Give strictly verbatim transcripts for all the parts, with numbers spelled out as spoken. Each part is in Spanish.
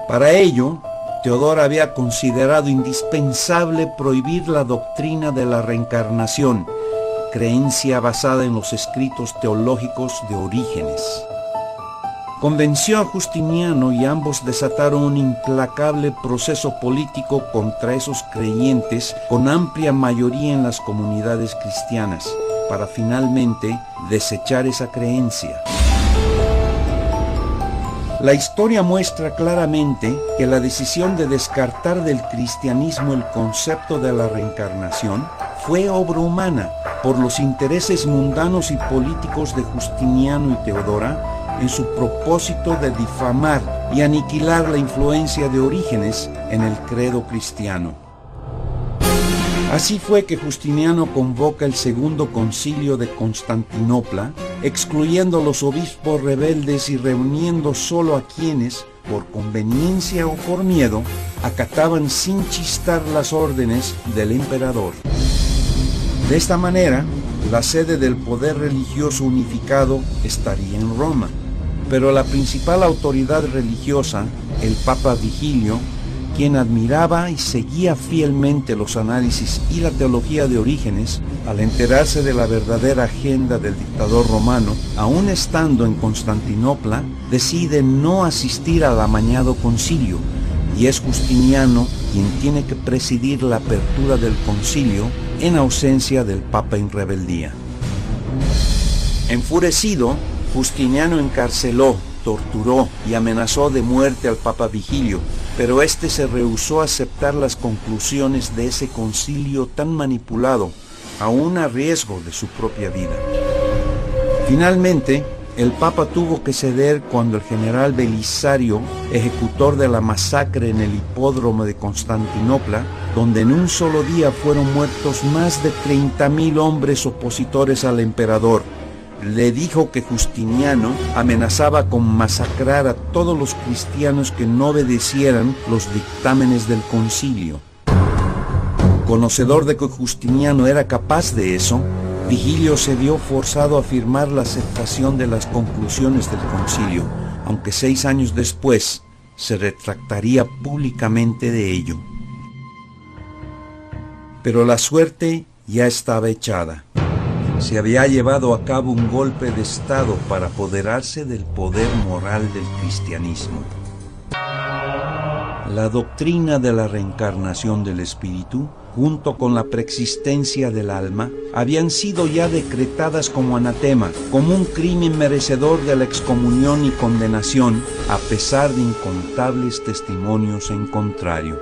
Para ello, Teodora había considerado indispensable prohibir la doctrina de la reencarnación, creencia basada en los escritos teológicos de Orígenes. Convenció a Justiniano y ambos desataron un implacable proceso político contra esos creyentes con amplia mayoría en las comunidades cristianas, para finalmente desechar esa creencia. La historia muestra claramente que la decisión de descartar del cristianismo el concepto de la reencarnación fue obra humana por los intereses mundanos y políticos de Justiniano y Teodora en su propósito de difamar y aniquilar la influencia de Orígenes en el credo cristiano. Así fue que Justiniano convoca el segundo concilio de Constantinopla, excluyendo a los obispos rebeldes y reuniendo solo a quienes, por conveniencia o por miedo, acataban sin chistar las órdenes del emperador. De esta manera, la sede del poder religioso unificado estaría en Roma, pero la principal autoridad religiosa, el Papa Vigilio, quien admiraba y seguía fielmente los análisis y la teología de Orígenes, al enterarse de la verdadera agenda del dictador romano, aún estando en Constantinopla, decide no asistir al amañado concilio, y es Justiniano quien tiene que presidir la apertura del concilio en ausencia del Papa en rebeldía. Enfurecido, Justiniano encarceló, torturó y amenazó de muerte al Papa Vigilio, pero éste se rehusó a aceptar las conclusiones de ese concilio tan manipulado, aún a riesgo de su propia vida. Finalmente, el Papa tuvo que ceder cuando el general Belisario, ejecutor de la masacre en el hipódromo de Constantinopla, donde en un solo día fueron muertos más de treinta mil hombres opositores al emperador, le dijo que Justiniano amenazaba con masacrar a todos los cristianos que no obedecieran los dictámenes del concilio. Conocedor de que Justiniano era capaz de eso, Vigilio se vio forzado a firmar la aceptación de las conclusiones del concilio, aunque seis años después se retractaría públicamente de ello. Pero la suerte ya estaba echada. Se había llevado a cabo un golpe de Estado para apoderarse del poder moral del cristianismo. La doctrina de la reencarnación del espíritu, junto con la preexistencia del alma, habían sido ya decretadas como anatema, como un crimen merecedor de la excomunión y condenación, a pesar de incontables testimonios en contrario.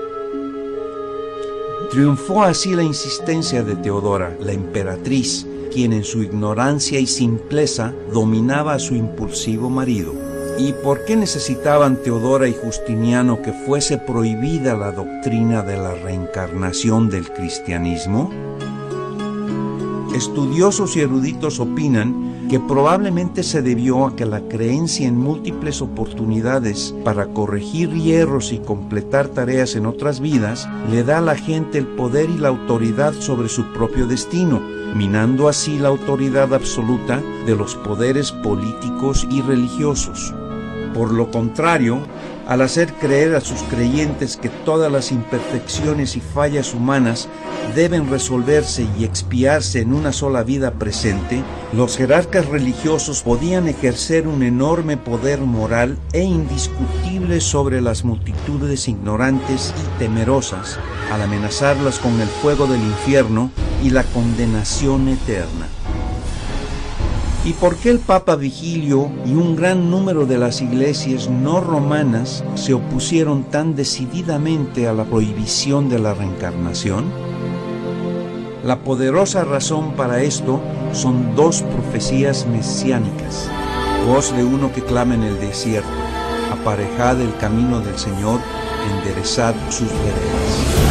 Triunfó así la insistencia de Teodora, la emperatriz, quien en su ignorancia y simpleza dominaba a su impulsivo marido. ¿Y por qué necesitaban Teodora y Justiniano que fuese prohibida la doctrina de la reencarnación del cristianismo? Estudiosos y eruditos opinan que probablemente se debió a que la creencia en múltiples oportunidades para corregir hierros y completar tareas en otras vidas le da a la gente el poder y la autoridad sobre su propio destino, minando así la autoridad absoluta de los poderes políticos y religiosos. Por lo contrario, al hacer creer a sus creyentes que todas las imperfecciones y fallas humanas deben resolverse y expiarse en una sola vida presente, los jerarcas religiosos podían ejercer un enorme poder moral e indiscutible sobre las multitudes ignorantes y temerosas, al amenazarlas con el fuego del infierno y la condenación eterna. ¿Y por qué el Papa Vigilio y un gran número de las iglesias no romanas se opusieron tan decididamente a la prohibición de la reencarnación? La poderosa razón para esto son dos profecías mesiánicas. Voz de uno que clama en el desierto: aparejad el camino del Señor, enderezad sus veredas.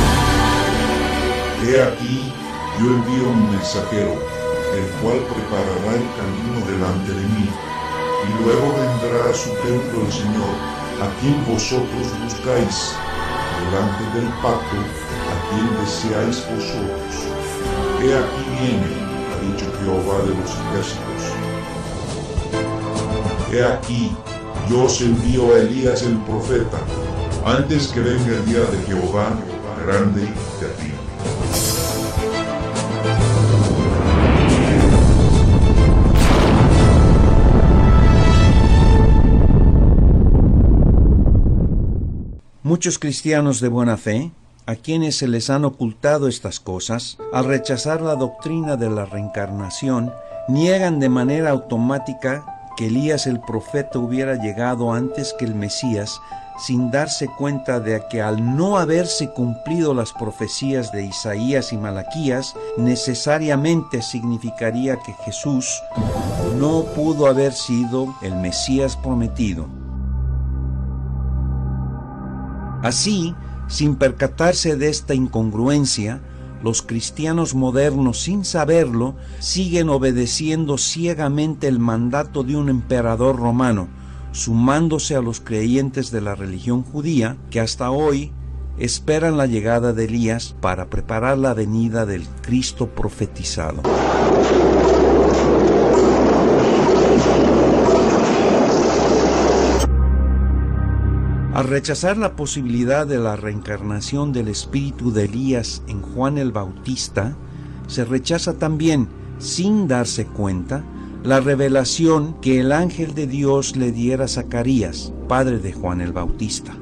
He aquí, yo envío un mensajero, el cual preparará el camino delante de mí, y luego vendrá a su templo el Señor, a quien vosotros buscáis, delante del pacto, a quien deseáis vosotros. He aquí viene, ha dicho Jehová de los ejércitos. He aquí, yo os envío a Elías el profeta, antes que venga el día de Jehová grande y terrible. Muchos cristianos de buena fe, a quienes se les han ocultado estas cosas, al rechazar la doctrina de la reencarnación, niegan de manera automática que Elías el profeta hubiera llegado antes que el Mesías, sin darse cuenta de que al no haberse cumplido las profecías de Isaías y Malaquías, necesariamente significaría que Jesús no pudo haber sido el Mesías prometido. Así, sin percatarse de esta incongruencia, los cristianos modernos, sin saberlo, siguen obedeciendo ciegamente el mandato de un emperador romano, sumándose a los creyentes de la religión judía que hasta hoy esperan la llegada de Elías para preparar la venida del Cristo profetizado. Al rechazar la posibilidad de la reencarnación del espíritu de Elías en Juan el Bautista, se rechaza también, sin darse cuenta, la revelación que el ángel de Dios le diera a Zacarías, padre de Juan el Bautista.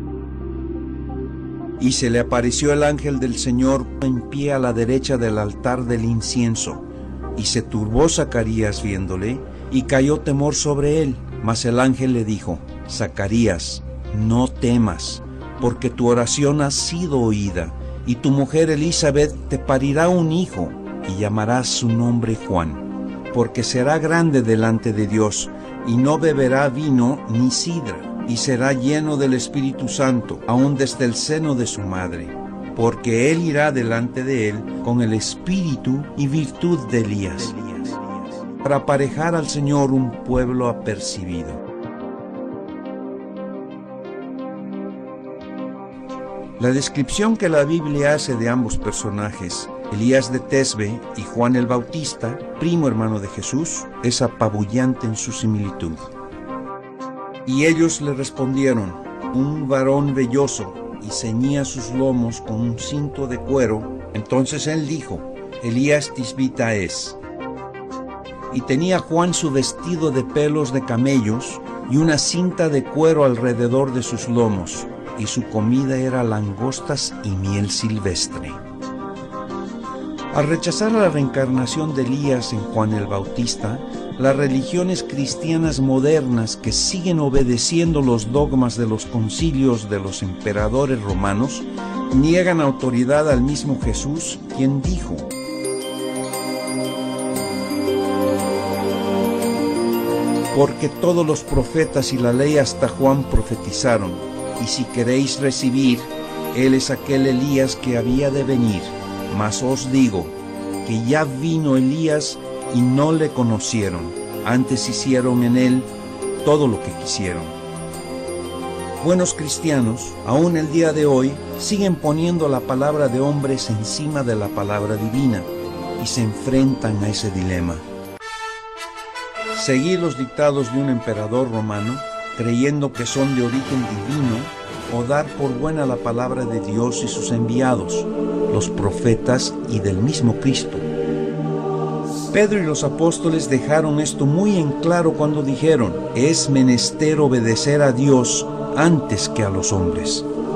Y se le apareció el ángel del Señor en pie a la derecha del altar del incienso, y se turbó Zacarías viéndole, y cayó temor sobre él. Mas el ángel le dijo: Zacarías, no temas, porque tu oración ha sido oída, y tu mujer Elizabeth te parirá un hijo, y llamarás su nombre Juan, porque será grande delante de Dios, y no beberá vino ni sidra, y será lleno del Espíritu Santo, aun desde el seno de su madre, porque él irá delante de él con el espíritu y virtud de Elías, para aparejar al Señor un pueblo apercibido. La descripción que la Biblia hace de ambos personajes, Elías de Tesbe y Juan el Bautista, primo hermano de Jesús, es apabullante en su similitud. Y ellos le respondieron: un varón velloso, y ceñía sus lomos con un cinto de cuero. Entonces él dijo: Elías tisbita es. Y tenía Juan su vestido de pelos de camellos y una cinta de cuero alrededor de sus lomos, y su comida era langostas y miel silvestre. Al rechazar la reencarnación de Elías en Juan el Bautista, las religiones cristianas modernas que siguen obedeciendo los dogmas de los concilios de los emperadores romanos niegan autoridad al mismo Jesús, quien dijo: porque todos los profetas y la ley hasta Juan profetizaron. Y si queréis recibir, él es aquel Elías que había de venir. Mas os digo que ya vino Elías y no le conocieron. Antes hicieron en él todo lo que quisieron. Buenos cristianos, aún el día de hoy, siguen poniendo la palabra de hombres encima de la palabra divina y se enfrentan a ese dilema. Seguir los dictados de un emperador romano, creyendo que son de origen divino, o dar por buena la palabra de Dios y sus enviados, los profetas y del mismo Cristo. Pedro y los apóstoles dejaron esto muy en claro cuando dijeron: es menester obedecer a Dios antes que a los hombres.